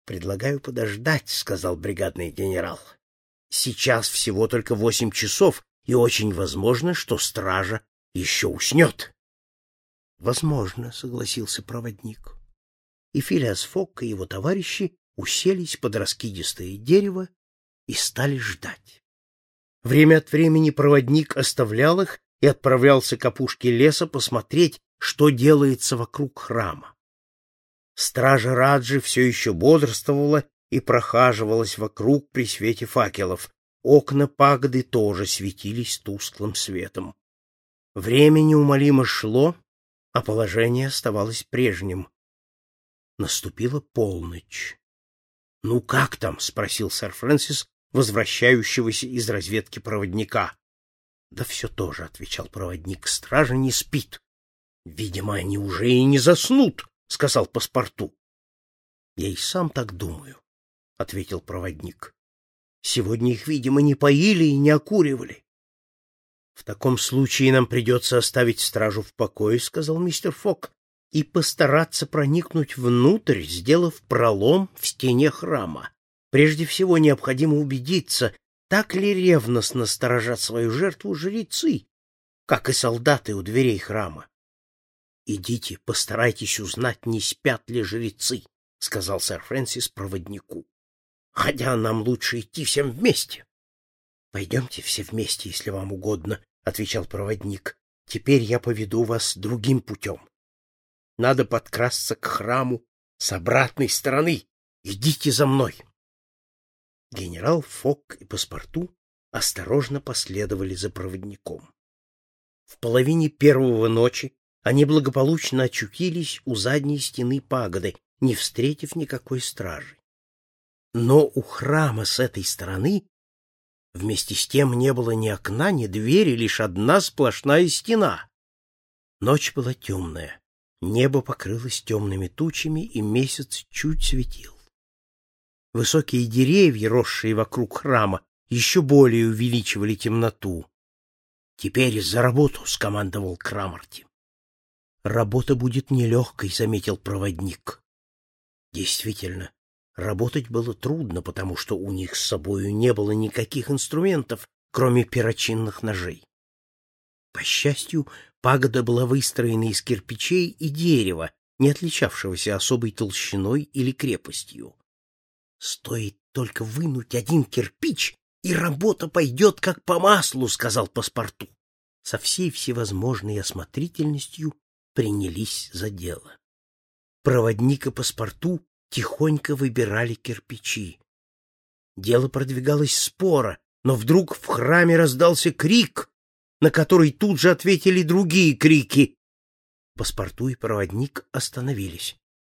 Предлагаю подождать, сказал бригадный генерал. Сейчас всего только 8 часов, и очень возможно, что стража еще уснет. Возможно, согласился проводник. И Филиас Фок и его товарищи уселись под раскидистое дерево и стали ждать. Время от времени проводник оставлял их и отправлялся к опушке леса посмотреть, что делается вокруг храма. Стража Раджи все еще бодрствовала и прохаживалась вокруг при свете факелов. Окна пагоды тоже светились тусклым светом. Время неумолимо шло, а положение оставалось прежним. Наступила полночь. — Ну как там? — спросил сэр Фрэнсис, возвращающегося из разведки проводника. — Да все то же, — отвечал проводник, — стража не спит. — Видимо, они уже и не заснут, — сказал паспорту. — Я и сам так думаю, — ответил проводник. — Сегодня их, видимо, не поили и не окуривали. — В таком случае нам придется оставить стражу в покое, — сказал мистер Фок, — и постараться проникнуть внутрь, сделав пролом в стене храма. Прежде всего необходимо убедиться, так ли ревностно сторожат свою жертву жрецы, как и солдаты у дверей храма. — Идите, постарайтесь узнать, не спят ли жрецы, — сказал сэр Фрэнсис проводнику. — Хотя нам лучше идти всем вместе. — Пойдемте все вместе, если вам угодно, — отвечал проводник. — Теперь я поведу вас другим путем. Надо подкрасться к храму с обратной стороны. Идите за мной. Генерал Фок и паспорту осторожно последовали за проводником. В половине первого ночи они благополучно очутились у задней стены пагоды, не встретив никакой стражи. Но у храма с этой стороны вместе с тем не было ни окна, ни двери, лишь одна сплошная стена. Ночь была темная, небо покрылось темными тучами, и месяц чуть светил. Высокие деревья, росшие вокруг храма, еще более увеличивали темноту. — Теперь за работу, — скомандовал Крамарти. — Работа будет нелегкой, — заметил проводник. Действительно, работать было трудно, потому что у них с собою не было никаких инструментов, кроме перочинных ножей. По счастью, пагода была выстроена из кирпичей и дерева, не отличавшегося особой толщиной или крепостью. Стоит только вынуть один кирпич, и работа пойдет как по маслу, — сказал паспорту. Со всей всевозможной осмотрительностью принялись за дело. Проводник и паспорту тихонько выбирали кирпичи. Дело продвигалось споро, но вдруг в храме раздался крик, на который тут же ответили другие крики. Паспорту и проводник остановились.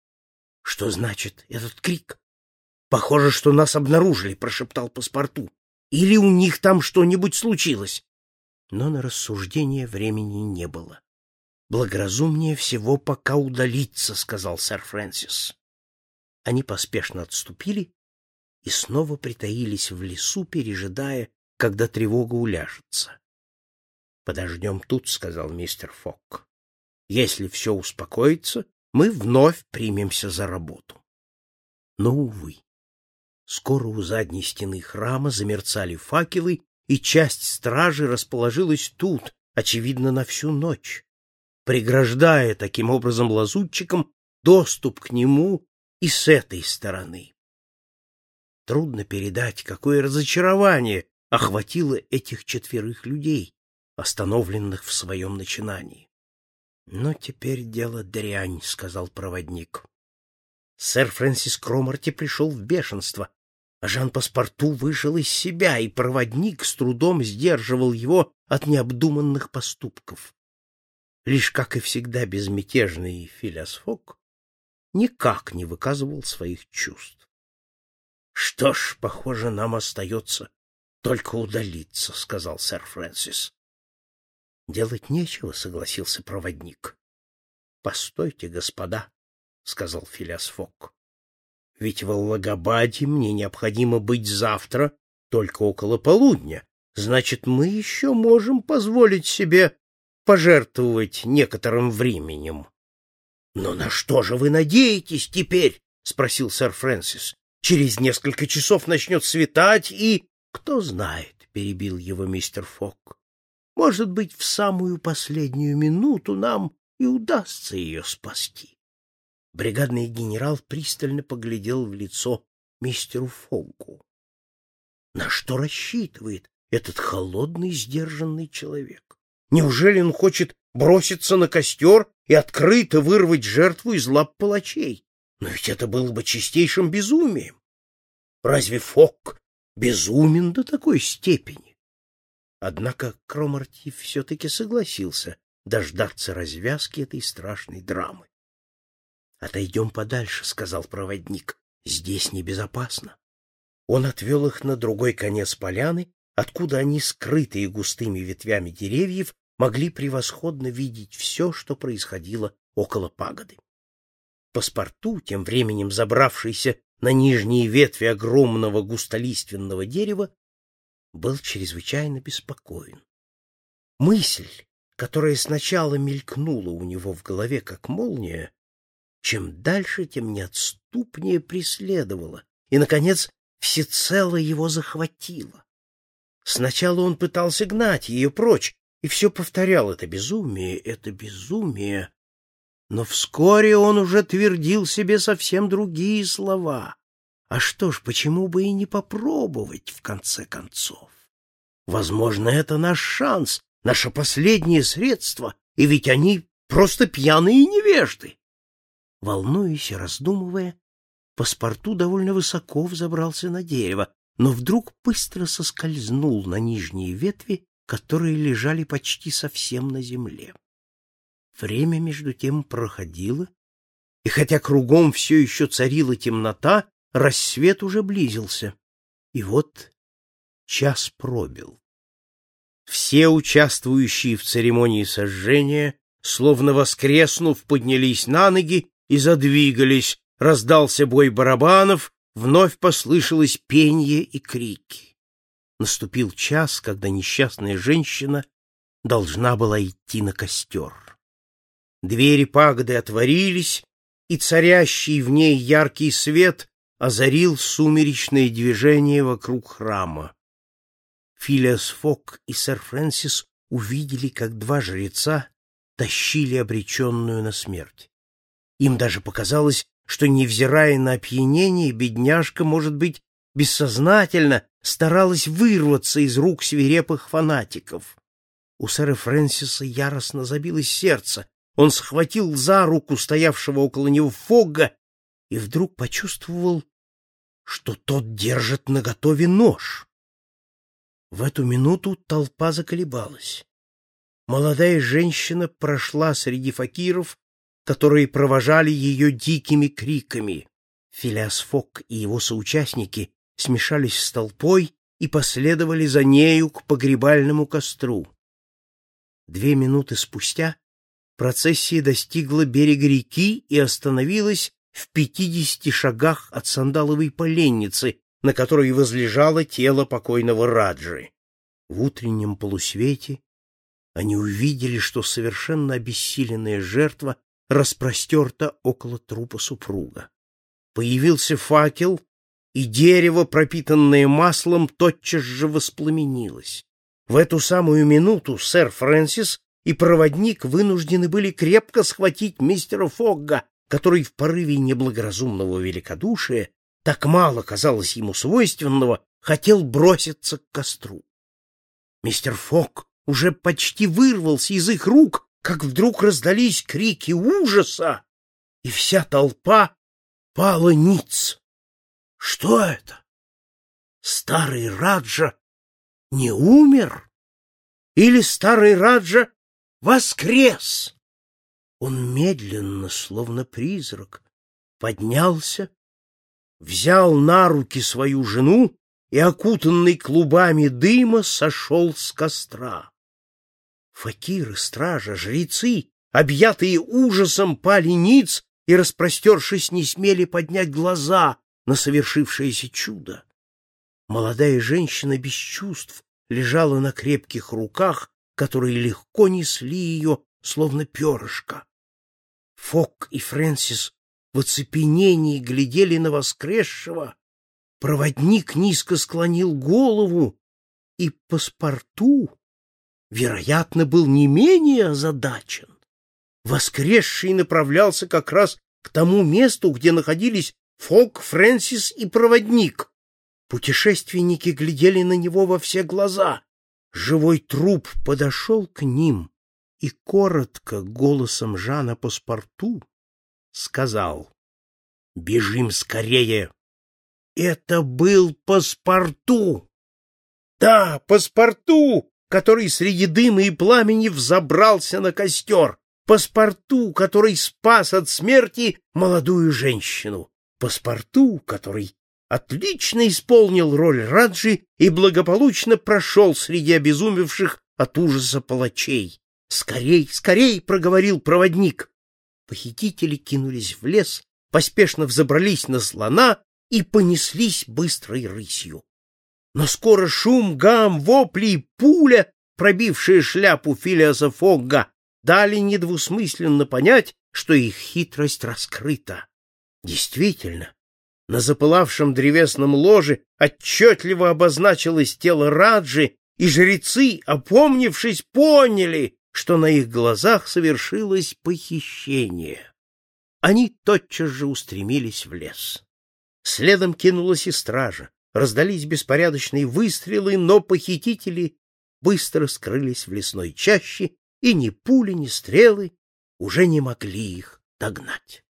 — Что значит этот крик? — Похоже, что нас обнаружили, — прошептал паспорту. — Или у них там что-нибудь случилось. Но на рассуждение времени не было. — Благоразумнее всего пока удалиться, — сказал сэр Фрэнсис. Они поспешно отступили и снова притаились в лесу, пережидая, когда тревога уляжется. — Подождем тут, — сказал мистер Фок. — Если все успокоится, мы вновь примемся за работу. Но, увы, скоро у задней стены храма замерцали факелы, и часть стражи расположилась тут, очевидно, на всю ночь, преграждая таким образом лазутчикам доступ к нему и с этой стороны. Трудно передать, какое разочарование охватило этих 4 людей, остановленных в своем начинании. — Но теперь дело дрянь, — сказал проводник. Сэр Фрэнсис Кромарти пришел в бешенство, а Жан-Паспорту вышел из себя, и проводник с трудом сдерживал его от необдуманных поступков. Лишь, как и всегда, безмятежный Филиас Фок никак не выказывал своих чувств. — Что ж, похоже, нам остается только удалиться, — сказал сэр Фрэнсис. — Делать нечего, — согласился проводник. — Постойте, господа, — сказал Филиас Фок. — Ведь в Аллагабаде мне необходимо быть завтра только около полудня. Значит, мы еще можем позволить себе пожертвовать некоторым временем. — Но на что же вы надеетесь теперь? — спросил сэр Фрэнсис. — Через несколько часов начнет светать, и... — Кто знает, — перебил его мистер Фок. — Может быть, в самую последнюю минуту нам и удастся ее спасти. Бригадный генерал пристально поглядел в лицо мистеру Фоггу. На что рассчитывает этот холодный, сдержанный человек? Неужели он хочет броситься на костер и открыто вырвать жертву из лап палачей? Но ведь это было бы чистейшим безумием. Разве Фогг безумен до такой степени? Однако Кромарти все-таки согласился дождаться развязки этой страшной драмы. — Отойдем подальше, — сказал проводник. — Здесь небезопасно. Он отвел их на другой конец поляны, откуда они, скрытые густыми ветвями деревьев, могли превосходно видеть все, что происходило около пагоды. Паспарту, тем временем забравшийся на нижние ветви огромного густолиственного дерева, был чрезвычайно беспокоен. Мысль, которая сначала мелькнула у него в голове, как молния, чем дальше, тем неотступнее преследовала и, наконец, всецело его захватила. Сначала он пытался гнать ее прочь и все повторял: это безумие. Но вскоре он уже твердил себе совсем другие слова. А что ж, почему бы и не попробовать, в конце концов? Возможно, это наш шанс, наше последнее средство, и ведь они просто пьяные невежды. Волнуясь и раздумывая, Паспарту довольно высоко взобрался на дерево, но вдруг быстро соскользнул на нижние ветви, которые лежали почти совсем на земле. Время между тем проходило, и хотя кругом все еще царила темнота, рассвет уже близился. И вот час пробил. Все участвующие в церемонии сожжения, словно воскреснув, поднялись на ноги и задвигались, раздался бой барабанов, вновь послышалось пенье и крики. Наступил час, когда несчастная женщина должна была идти на костер. Двери пагоды отворились, и царящий в ней яркий свет озарил сумеречное движение вокруг храма. Филиас Фок и сэр Фрэнсис увидели, как два жреца тащили обреченную на смерть. Им даже показалось, что, невзирая на опьянение, бедняжка, может быть, бессознательно старалась вырваться из рук свирепых фанатиков. У сэра Фрэнсиса яростно забилось сердце. Он схватил за руку стоявшего около него Фогга и вдруг почувствовал, что тот держит наготове нож. В эту минуту толпа заколебалась. Молодая женщина прошла среди факиров, которые провожали ее дикими криками. Филиас Фок и его соучастники смешались с толпой и последовали за нею к погребальному костру. 2 минуты спустя процессия достигла берега реки и остановилась в 50 шагах от сандаловой поленницы, на которой возлежало тело покойного Раджи. В утреннем полусвете они увидели, что совершенно обессиленная жертва распростерта около трупа супруга. Появился факел, и дерево, пропитанное маслом, тотчас же воспламенилось. В эту самую минуту сэр Фрэнсис и проводник вынуждены были крепко схватить мистера Фогга, который в порыве неблагоразумного великодушия, так мало казалось ему свойственного, хотел броситься к костру. Мистер Фогг уже почти вырвался из их рук, как вдруг раздались крики ужаса, и вся толпа пала ниц. Что это? Старый Раджа не умер? Или старый Раджа воскрес? Он медленно, словно призрак, поднялся, взял на руки свою жену и, окутанный клубами дыма, сошел с костра. Факиры, стража, жрецы, объятые ужасом, пали ниц и, распростершись, не смели поднять глаза на совершившееся чудо. Молодая женщина без чувств лежала на крепких руках, которые легко несли ее, словно перышко. Фок и Фрэнсис в оцепенении глядели на воскресшего, проводник низко склонил голову, и паспорту, вероятно, был не менее озадачен. Воскресший направлялся как раз к тому месту, где находились Фогг, Фрэнсис и проводник. Путешественники глядели на него во все глаза. Живой труп подошел к ним и коротко голосом Жана Паспорту сказал: «Бежим скорее!» Это был Паспорту! Да, Паспорту, который среди дыма и пламени взобрался на костер. Паспорту, который спас от смерти молодую женщину. Паспорту, который отлично исполнил роль Раджи и благополучно прошел среди обезумевших от ужаса палачей. «Скорей, скорей!» — проговорил проводник. Похитители кинулись в лес, поспешно взобрались на слона и понеслись быстрой рысью. Но скоро шум, гам, вопли и пуля, пробившая шляпу Филиаса Фогга, дали недвусмысленно понять, что их хитрость раскрыта. Действительно, на запылавшем древесном ложе отчетливо обозначилось тело Раджи, и жрецы, опомнившись, поняли, что на их глазах совершилось похищение. Они тотчас же устремились в лес. Следом кинулась и стража. Раздались беспорядочные выстрелы, но похитители быстро скрылись в лесной чаще, и ни пули, ни стрелы уже не могли их догнать.